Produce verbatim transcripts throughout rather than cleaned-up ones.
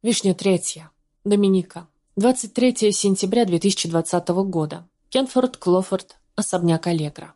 Вишня третья. Доминика. двадцать третьего сентября две тысячи двадцатого года. Кенфорд, Клофорд, особняк Аллегро.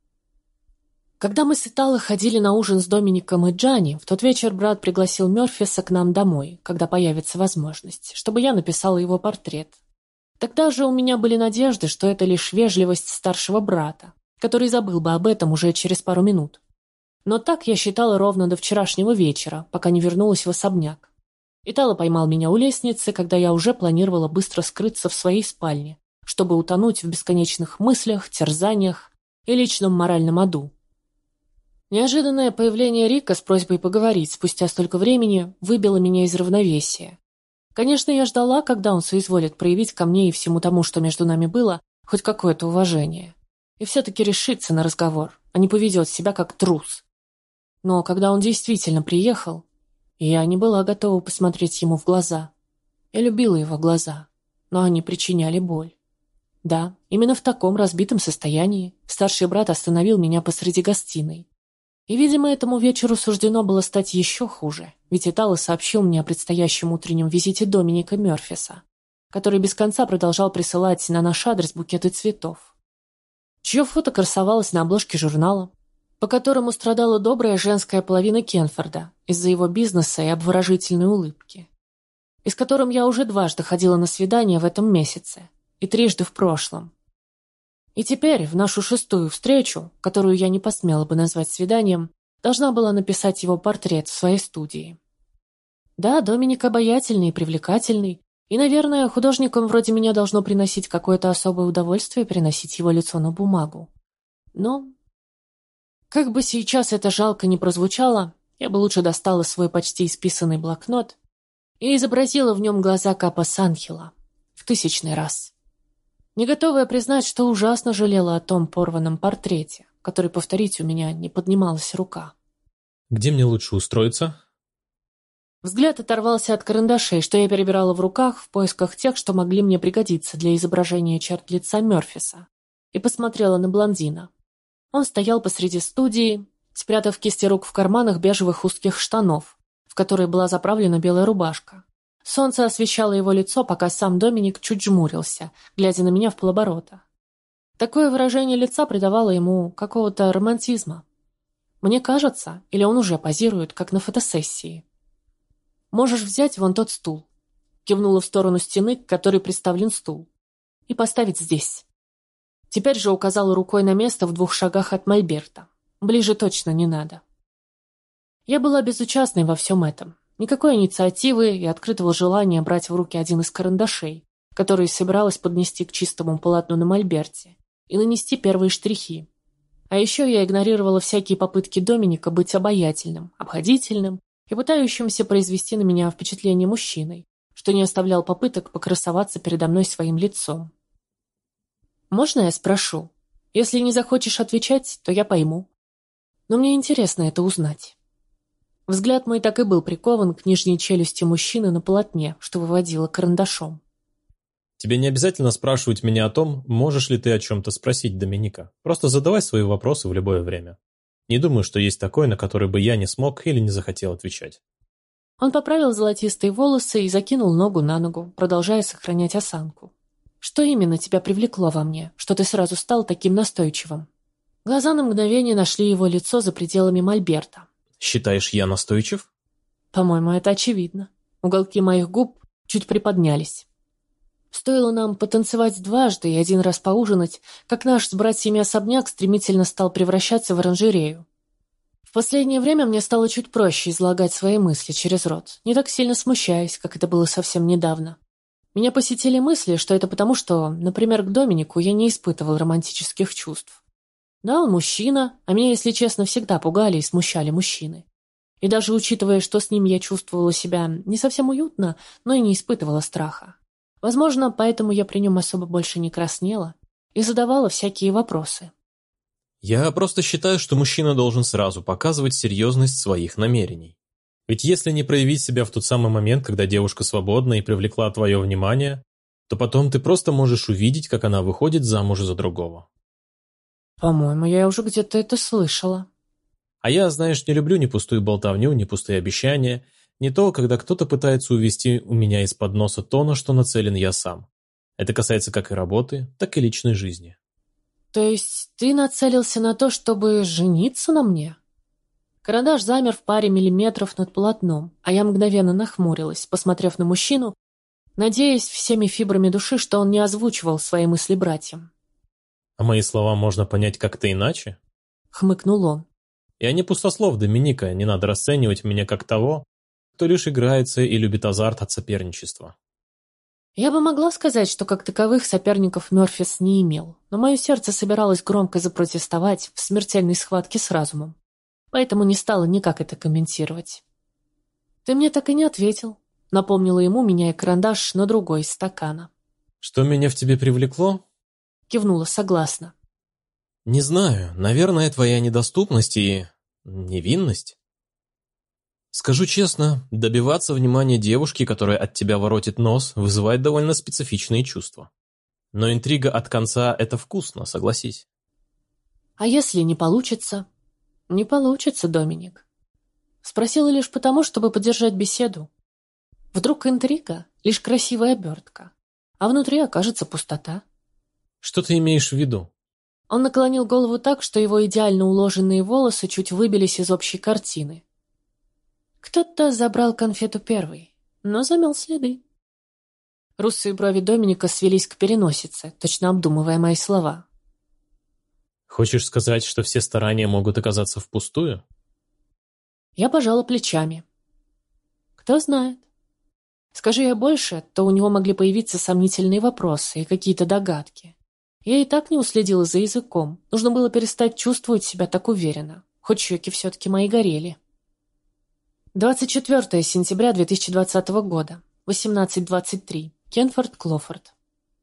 Когда мы с Итало ходили на ужин с Домиником и Джанни, в тот вечер брат пригласил Мёрфиса к нам домой, когда появится возможность, чтобы я написала его портрет. Тогда же у меня были надежды, что это лишь вежливость старшего брата, который забыл бы об этом уже через пару минут. Но так я считала ровно до вчерашнего вечера, пока не вернулась в особняк. Итало поймал меня у лестницы, когда я уже планировала быстро скрыться в своей спальне, чтобы утонуть в бесконечных мыслях, терзаниях и личном моральном аду. Неожиданное появление Рика с просьбой поговорить спустя столько времени выбило меня из равновесия. Конечно, я ждала, когда он соизволит проявить ко мне и всему тому, что между нами было, хоть какое-то уважение. И все-таки решиться на разговор, а не поведет себя как трус. Но когда он действительно приехал, я не была готова посмотреть ему в глаза. Я любила его глаза, но они причиняли боль. Да, именно в таком разбитом состоянии старший брат остановил меня посреди гостиной. И, видимо, этому вечеру суждено было стать еще хуже, ведь Итало сообщил мне о предстоящем утреннем визите Доминика Мёрфиса, который без конца продолжал присылать на наш адрес букеты цветов, чье фото красовалось на обложке журнала, по которому страдала добрая женская половина Кенфорда из-за его бизнеса и обворожительной улыбки, и с которым я уже дважды ходила на свидание в этом месяце и трижды в прошлом. И теперь, в нашу шестую встречу, которую я не посмела бы назвать свиданием, должна была написать его портрет в своей студии. Да, Доминик обаятельный и привлекательный, и, наверное, художникам вроде меня должно приносить какое-то особое удовольствие переносить его лицо на бумагу. Но... Как бы сейчас это жалко ни прозвучало, я бы лучше достала свой почти исписанный блокнот и изобразила в нем глаза Капа Санхела в тысячный раз. Не готовая признать, что ужасно жалела о том порванном портрете, который повторить у меня не поднималась рука. «Где мне лучше устроиться?» Взгляд оторвался от карандашей, что я перебирала в руках в поисках тех, что могли мне пригодиться для изображения черт лица Мёрфиса, и посмотрела на блондина. Он стоял посреди студии, спрятав кисти рук в карманах бежевых узких штанов, в которые была заправлена белая рубашка. Солнце освещало его лицо, пока сам Доминик чуть жмурился, глядя на меня в полоборота. Такое выражение лица придавало ему какого-то романтизма. Мне кажется, или он уже позирует, как на фотосессии. «Можешь взять вон тот стул», — кивнула в сторону стены, к которой приставлен стул, — «и поставить здесь». Теперь же указала рукой на место в двух шагах от мольберта. Ближе точно не надо. Я была безучастной во всем этом. Никакой инициативы и открытого желания брать в руки один из карандашей, который собиралась поднести к чистому полотну на мольберте, и нанести первые штрихи. А еще я игнорировала всякие попытки Доминика быть обаятельным, обходительным и пытающимся произвести на меня впечатление мужчиной, что не оставлял попыток покрасоваться передо мной своим лицом. «Можно я спрошу? Если не захочешь отвечать, то я пойму. Но мне интересно это узнать». Взгляд мой так и был прикован к нижней челюсти мужчины на полотне, что выводила карандашом. «Тебе не обязательно спрашивать меня о том, можешь ли ты о чем-то спросить Доминика. Просто задавай свои вопросы в любое время. Не думаю, что есть такое, на которое бы я не смог или не захотел отвечать». Он поправил золотистые волосы и закинул ногу на ногу, продолжая сохранять осанку. «Что именно тебя привлекло во мне, что ты сразу стал таким настойчивым?» Глаза на мгновение нашли его лицо за пределами мольберта. «Считаешь, я настойчив?» «По-моему, это очевидно». Уголки моих губ чуть приподнялись. Стоило нам потанцевать дважды и один раз поужинать, как наш с братьями особняк стремительно стал превращаться в оранжерею. В последнее время мне стало чуть проще излагать свои мысли через рот, не так сильно смущаясь, как это было совсем недавно. Меня посетили мысли, что это потому, что, например, к Доминику я не испытывал романтических чувств. Да, он мужчина, а меня, если честно, всегда пугали и смущали мужчины. И даже учитывая, что с ним я чувствовала себя не совсем уютно, но и не испытывала страха. Возможно, поэтому я при нем особо больше не краснела и задавала всякие вопросы. «Я просто считаю, что мужчина должен сразу показывать серьезность своих намерений. Ведь если не проявить себя в тот самый момент, когда девушка свободна и привлекла твое внимание, то потом ты просто можешь увидеть, как она выходит замуж за другого». «По-моему, я уже где-то это слышала». А я, знаешь, не люблю ни пустую болтовню, ни пустые обещания. Не то, когда кто-то пытается увести у меня из-под носа то, на что нацелен я сам. Это касается как и работы, так и личной жизни. То есть ты нацелился на то, чтобы жениться на мне? Карандаш замер в паре миллиметров над полотном, а я мгновенно нахмурилась, посмотрев на мужчину, надеясь всеми фибрами души, что он не озвучивал свои мысли братьям. А мои слова можно понять как-то иначе? Хмыкнул он. Я не пустослов, Доминика, не надо расценивать меня как того, кто лишь играется и любит азарт от соперничества. Я бы могла сказать, что как таковых соперников Мёрфис не имел, но мое сердце собиралось громко запротестовать в смертельной схватке с разумом, поэтому не стала никак это комментировать. «Ты мне так и не ответил», — напомнила ему, меняя карандаш на другой из стакана. Что меня в тебе привлекло? Кивнула согласно. Не знаю, наверное, твоя недоступность и невинность. Скажу честно, добиваться внимания девушки, которая от тебя воротит нос, вызывает довольно специфичные чувства. Но интрига от конца – это вкусно, согласись. «А если не получится?» «Не получится, Доминик». Спросила лишь потому, чтобы поддержать беседу. Вдруг интрига — лишь красивая обертка, а внутри окажется пустота. Что ты имеешь в виду? Он наклонил голову так, что его идеально уложенные волосы чуть выбились из общей картины. Кто-то забрал конфету первый, но замел следы. Русые брови Доминика свелись к переносице, точно обдумывая мои слова. Хочешь сказать, что все старания могут оказаться впустую? Я пожала плечами. Кто знает. Скажи я больше, то у него могли появиться сомнительные вопросы и какие-то догадки. Я и так не уследила за языком. Нужно было перестать чувствовать себя так уверенно. Хоть щеки все-таки мои горели. двадцать четвёртое сентября две тысячи двадцатого года. восемнадцать двадцать три. Кенфорд Клофорд.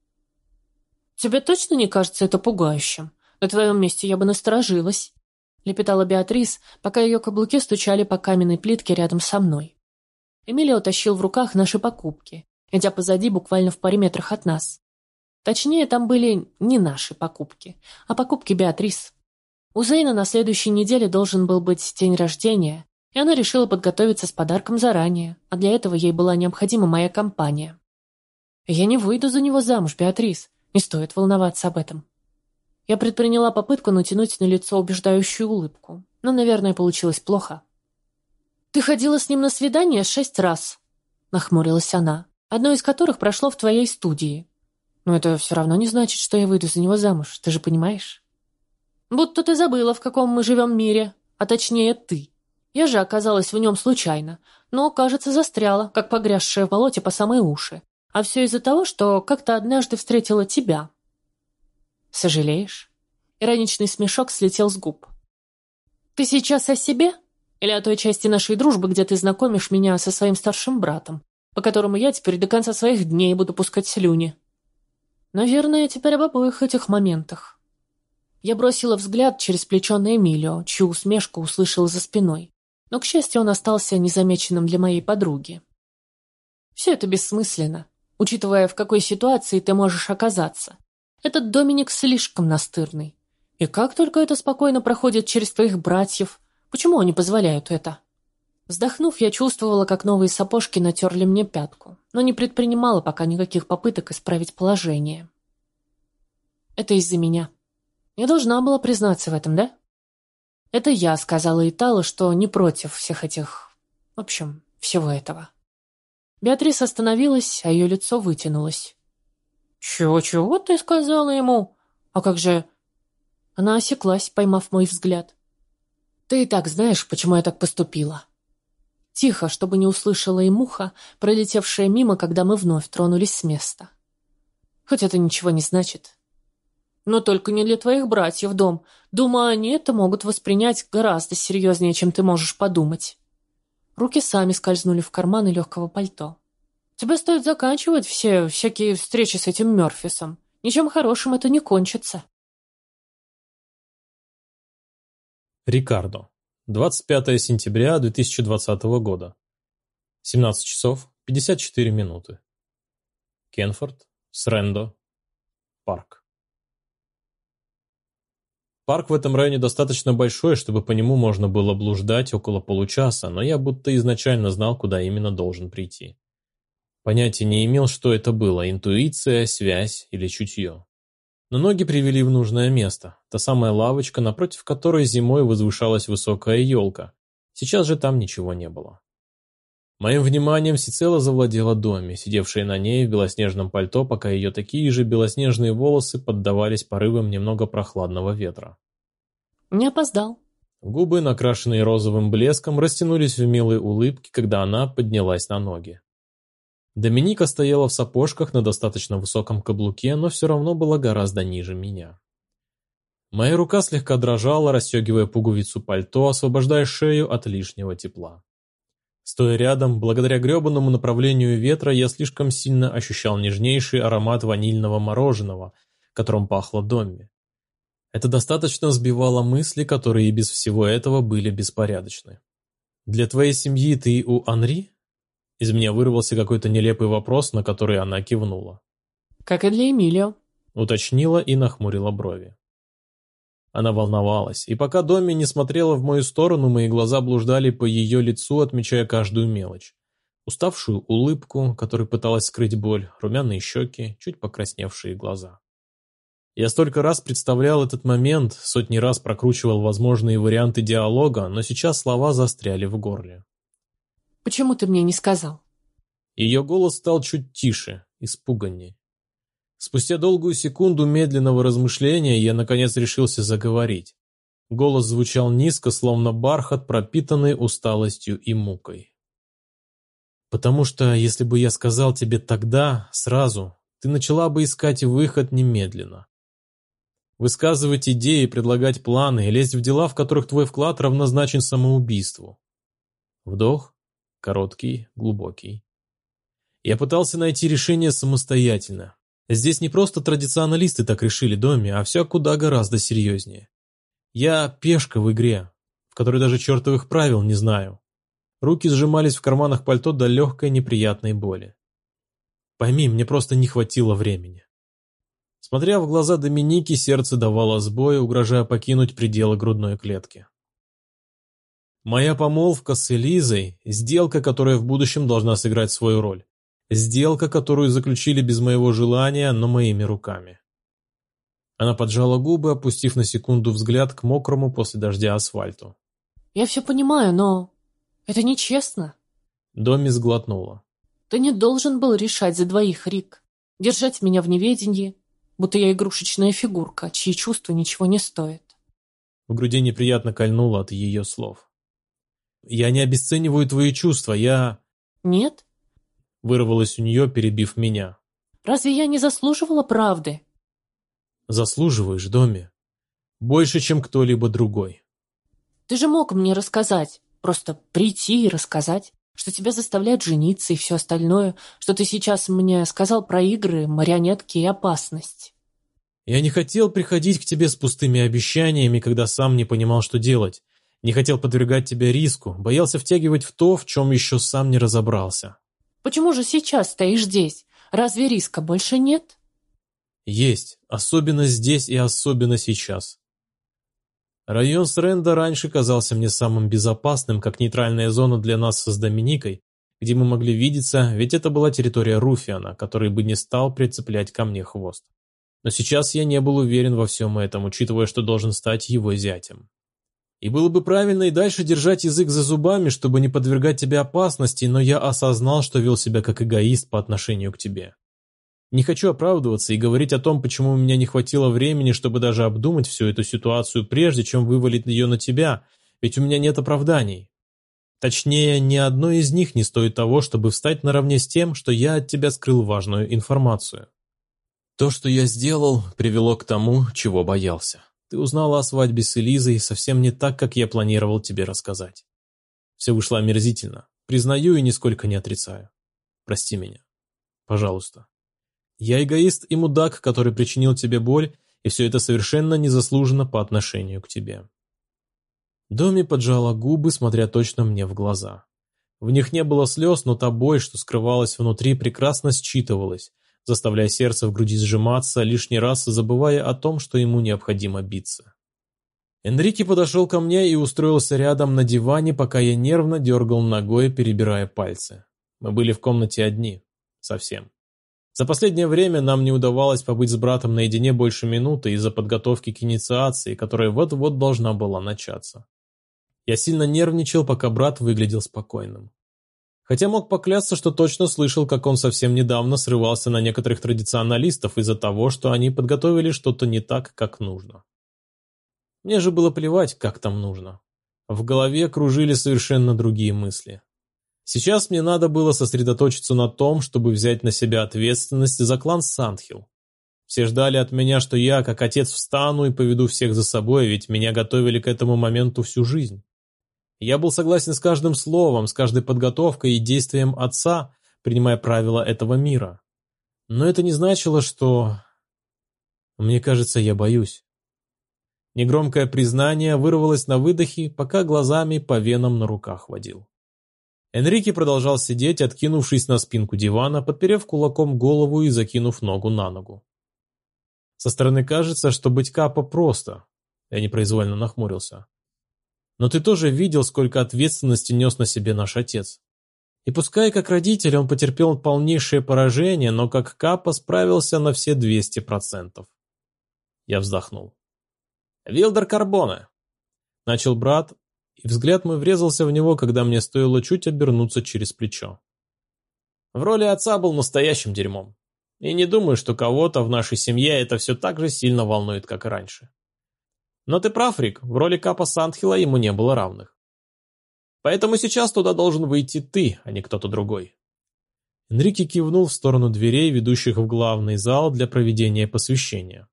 «Тебе точно не кажется это пугающим? На твоем месте я бы насторожилась», — лепетала Беатрис, пока ее каблуки стучали по каменной плитке рядом со мной. Эмилио тащил в руках наши покупки, идя позади буквально в паре метрах от нас. Точнее, там были не наши покупки, а покупки Беатрис. У Зейна на следующей неделе должен был быть день рождения, и она решила подготовиться с подарком заранее, а для этого ей была необходима моя компания. «Я не выйду за него замуж, Беатрис, не стоит волноваться об этом». Я предприняла попытку натянуть на лицо убеждающую улыбку, но, наверное, получилось плохо. «Ты ходила с ним на свидание шесть раз», — нахмурилась она, «одно из которых прошло в твоей студии. Но это все равно не значит, что я выйду за него замуж, ты же понимаешь?» «Будто ты забыла, в каком мы живем мире, а точнее ты. Я же оказалась в нем случайно, но, кажется, застряла, как погрязшая в болоте по самые уши. А все из-за того, что как-то однажды встретила тебя». «Сожалеешь?» Ироничный смешок слетел с губ. «Ты сейчас о себе? Или о той части нашей дружбы, где ты знакомишь меня со своим старшим братом, по которому я теперь до конца своих дней буду пускать слюни?» «Наверное, теперь об обоих этих моментах». Я бросила взгляд через плечо на Эмилио, чью усмешку услышала за спиной, но, к счастью, он остался незамеченным для моей подруги. «Все это бессмысленно, учитывая, в какой ситуации ты можешь оказаться. Этот Доминик слишком настырный. И как только это спокойно проходит через твоих братьев, почему они позволяют это?» Вздохнув, я чувствовала, как новые сапожки натерли мне пятку, но не предпринимала пока никаких попыток исправить положение. «Это из-за меня. Я должна была признаться в этом, да?» «Это я сказала Итало, что не против всех этих... В общем, всего этого». Беатрис остановилась, а ее лицо вытянулось. «Чего-чего ты сказала ему? А как же...» Она осеклась, поймав мой взгляд. «Ты и так знаешь, почему я так поступила». Тихо, чтобы не услышала и муха, пролетевшая мимо, когда мы вновь тронулись с места. Хоть это ничего не значит. Но только не для твоих братьев, Дом. Думаю, они это могут воспринять гораздо серьезнее, чем ты можешь подумать. Руки сами скользнули в карманы легкого пальто. Тебе стоит заканчивать все всякие встречи с этим Мёрфисом. Ничем хорошим это не кончится. Рикардо. двадцать пятое сентября две тысячи двадцатого года. семнадцать часов пятьдесят четыре минуты. Кенфорд, Срендо, парк. Парк в этом районе достаточно большой, чтобы по нему можно было блуждать около получаса, но я будто изначально знал, куда именно должен прийти. Понятия не имел, что это было – интуиция, связь или чутье. Но ноги привели в нужное место. Та самая лавочка, напротив которой зимой возвышалась высокая елка. Сейчас же там ничего не было. Моим вниманием всецело завладела Доми, сидевшая на ней в белоснежном пальто, пока ее такие же белоснежные волосы поддавались порывам немного прохладного ветра. Не опоздал. Губы, накрашенные розовым блеском, растянулись в милой улыбке, когда она поднялась на ноги. Доминика стояла в сапожках на достаточно высоком каблуке, но все равно была гораздо ниже меня. Моя рука слегка дрожала, расстегивая пуговицу пальто, освобождая шею от лишнего тепла. Стоя рядом, благодаря гребаному направлению ветра, я слишком сильно ощущал нежнейший аромат ванильного мороженого, которым пахло Домми. Это достаточно сбивало мысли, которые и без всего этого были беспорядочны. «Для твоей семьи ты у Анри?» Из меня вырвался какой-то нелепый вопрос, на который она кивнула. «Как и для Эмилио», — уточнила и нахмурила брови. Она волновалась, и пока Домми не смотрела в мою сторону, мои глаза блуждали по ее лицу, отмечая каждую мелочь. Уставшую улыбку, которой пыталась скрыть боль, румяные щеки, чуть покрасневшие глаза. Я столько раз представлял этот момент, сотни раз прокручивал возможные варианты диалога, но сейчас слова застряли в горле. «Почему ты мне не сказал?» Ее голос стал чуть тише, испуганнее. Спустя долгую секунду медленного размышления я наконец решился заговорить. Голос звучал низко, словно бархат, пропитанный усталостью и мукой. «Потому что, если бы я сказал тебе тогда, сразу, ты начала бы искать выход немедленно. Высказывать идеи, предлагать планы, лезть в дела, в которых твой вклад равнозначен самоубийству». Вдох, короткий, глубокий. Я пытался найти решение самостоятельно. Здесь не просто традиционалисты так решили Доми, а все куда гораздо серьезнее. Я пешка в игре, в которой даже чертовых правил не знаю. Руки сжимались в карманах пальто до легкой неприятной боли. Пойми, мне просто не хватило времени. Смотря в глаза Доминики, сердце давало сбой, угрожая покинуть пределы грудной клетки. Моя помолвка с Элизой – сделка, которая в будущем должна сыграть свою роль. Сделка, которую заключили без моего желания, но моими руками. Она поджала губы, опустив на секунду взгляд к мокрому после дождя асфальту. «Я все понимаю, но это нечестно». Домми сглотнула. «Ты не должен был решать за двоих, Рик. Держать меня в неведении, будто я игрушечная фигурка, чьи чувства ничего не стоят». В груди неприятно кольнуло от ее слов. «Я не обесцениваю твои чувства, я...» «Нет?» Вырвалось у нее, перебив меня. «Разве я не заслуживала правды?» «Заслуживаешь, Домми. Больше, чем кто-либо другой». «Ты же мог мне рассказать, просто прийти и рассказать, что тебя заставляют жениться и все остальное, что ты сейчас мне сказал про игры, марионетки и опасность». «Я не хотел приходить к тебе с пустыми обещаниями, когда сам не понимал, что делать. Не хотел подвергать тебя риску, боялся втягивать в то, в чем еще сам не разобрался». «Почему же сейчас стоишь здесь? Разве риска больше нет?» «Есть, особенно здесь и особенно сейчас». Район Сренда раньше казался мне самым безопасным, как нейтральная зона для нас с Доминикой, где мы могли видеться, ведь это была территория Руфиана, который бы не стал прицеплять ко мне хвост. Но сейчас я не был уверен во всем этом, учитывая, что должен стать его зятем. И было бы правильно и дальше держать язык за зубами, чтобы не подвергать тебе опасности, но я осознал, что вел себя как эгоист по отношению к тебе. Не хочу оправдываться и говорить о том, почему у меня не хватило времени, чтобы даже обдумать всю эту ситуацию, прежде чем вывалить ее на тебя, ведь у меня нет оправданий. Точнее, ни одно из них не стоит того, чтобы встать наравне с тем, что я от тебя скрыл важную информацию. То, что я сделал, привело к тому, чего боялся. Ты узнала о свадьбе с Элизой совсем не так, как я планировал тебе рассказать. Все вышло омерзительно. Признаю и нисколько не отрицаю. Прости меня. Пожалуйста. Я эгоист и мудак, который причинил тебе боль, и все это совершенно незаслуженно по отношению к тебе». Доми поджала губы, смотря точно мне в глаза. В них не было слез, но та боль, что скрывалась внутри, прекрасно считывалась, заставляя сердце в груди сжиматься, лишний раз забывая о том, что ему необходимо биться. Энрике подошел ко мне и устроился рядом на диване, пока я нервно дергал ногой, перебирая пальцы. Мы были в комнате одни. Совсем. За последнее время нам не удавалось побыть с братом наедине больше минуты из-за подготовки к инициации, которая вот-вот должна была начаться. Я сильно нервничал, пока брат выглядел спокойным. Хотя мог поклясться, что точно слышал, как он совсем недавно срывался на некоторых традиционалистов из-за того, что они подготовили что-то не так, как нужно. Мне же было плевать, как там нужно. В голове кружили совершенно другие мысли. Сейчас мне надо было сосредоточиться на том, чтобы взять на себя ответственность за клан Сандхилл. Все ждали от меня, что я, как отец, встану и поведу всех за собой, ведь меня готовили к этому моменту всю жизнь. Я был согласен с каждым словом, с каждой подготовкой и действием отца, принимая правила этого мира. Но это не значило, что... Мне кажется, я боюсь. Негромкое признание вырвалось на выдохе, пока глазами по венам на руках водил. Энрике продолжал сидеть, откинувшись на спинку дивана, подперев кулаком голову и закинув ногу на ногу. Со стороны кажется, что быть капо просто. Я непроизвольно нахмурился. Но ты тоже видел, сколько ответственности нес на себе наш отец. И пускай как родитель он потерпел полнейшее поражение, но как капо справился на все двести процентов. Я вздохнул. «Вилдер Карбоне!» Начал брат, и взгляд мой врезался в него, когда мне стоило чуть обернуться через плечо. В роли отца был настоящим дерьмом. И не думаю, что кого-то в нашей семье это все так же сильно волнует, как и раньше. Но ты прав, Рик, в роли капа Сандхилла ему не было равных. Поэтому сейчас туда должен выйти ты, а не кто-то другой. Энрике кивнул в сторону дверей, ведущих в главный зал для проведения посвящения.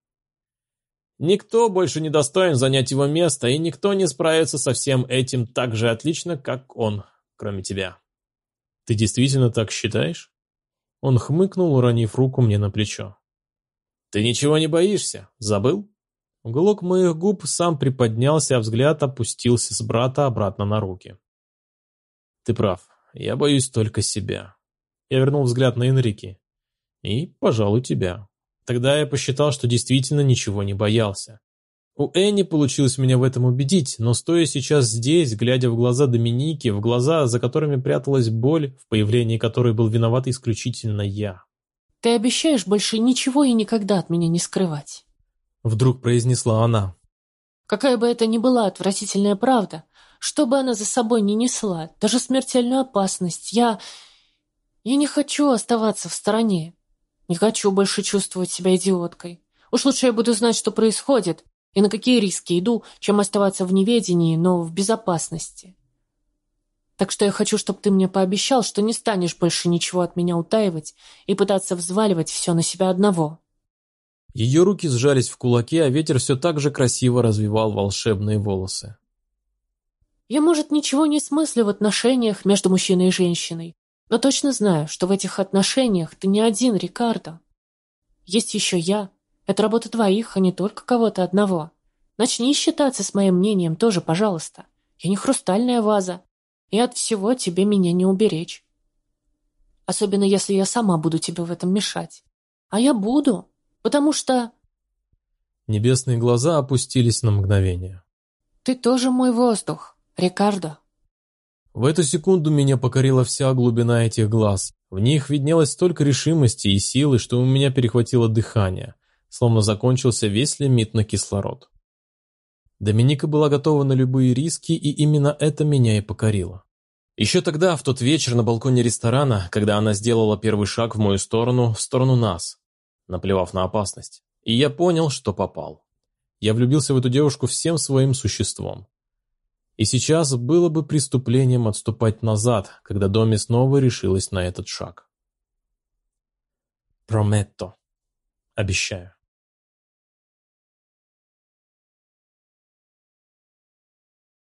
Никто больше не достоин занять его место, и никто не справится со всем этим так же отлично, как он, кроме тебя. Ты действительно так считаешь? Он хмыкнул, уронив руку мне на плечо. Ты ничего не боишься? Забыл? Уголок моих губ сам приподнялся, а взгляд опустился с брата обратно на руки. Ты прав, я боюсь только себя. Я вернул взгляд на Энрике. И, пожалуй, тебя. Тогда я посчитал, что действительно ничего не боялся. У Энни получилось меня в этом убедить, но стоя сейчас здесь, глядя в глаза Доминики, в глаза, за которыми пряталась боль, в появлении которой был виноват исключительно я. «Ты обещаешь больше ничего и никогда от меня не скрывать?» Вдруг произнесла она. «Какая бы это ни была отвратительная правда, что бы она за собой ни несла, даже смертельную опасность, я... я не хочу оставаться в стороне. Не хочу больше чувствовать себя идиоткой. Уж лучше я буду знать, что происходит, и на какие риски иду, чем оставаться в неведении, но в безопасности. Так что я хочу, чтобы ты мне пообещал, что не станешь больше ничего от меня утаивать и пытаться взваливать все на себя одного». Ее руки сжались в кулаки, а ветер все так же красиво развивал волшебные волосы. «Я, может, ничего не смыслю в отношениях между мужчиной и женщиной, но точно знаю, что в этих отношениях ты не один, Рикардо. Есть еще я. Это работа двоих, а не только кого-то одного. Начни считаться с моим мнением тоже, пожалуйста. Я не хрустальная ваза, и от всего тебе меня не уберечь. Особенно, если я сама буду тебе в этом мешать. А я буду, потому что...» Небесные глаза опустились на мгновение. «Ты тоже мой воздух, Рикардо». В эту секунду меня покорила вся глубина этих глаз. В них виднелось столько решимости и силы, что у меня перехватило дыхание, словно закончился весь лимит на кислород. Доминика была готова на любые риски, и именно это меня и покорило. Еще тогда, в тот вечер на балконе ресторана, когда она сделала первый шаг в мою сторону, в сторону нас, наплевав на опасность, и я понял, что попал. Я влюбился в эту девушку всем своим существом. И сейчас было бы преступлением отступать назад, когда Доми снова решилась на этот шаг. Прометто. Обещаю.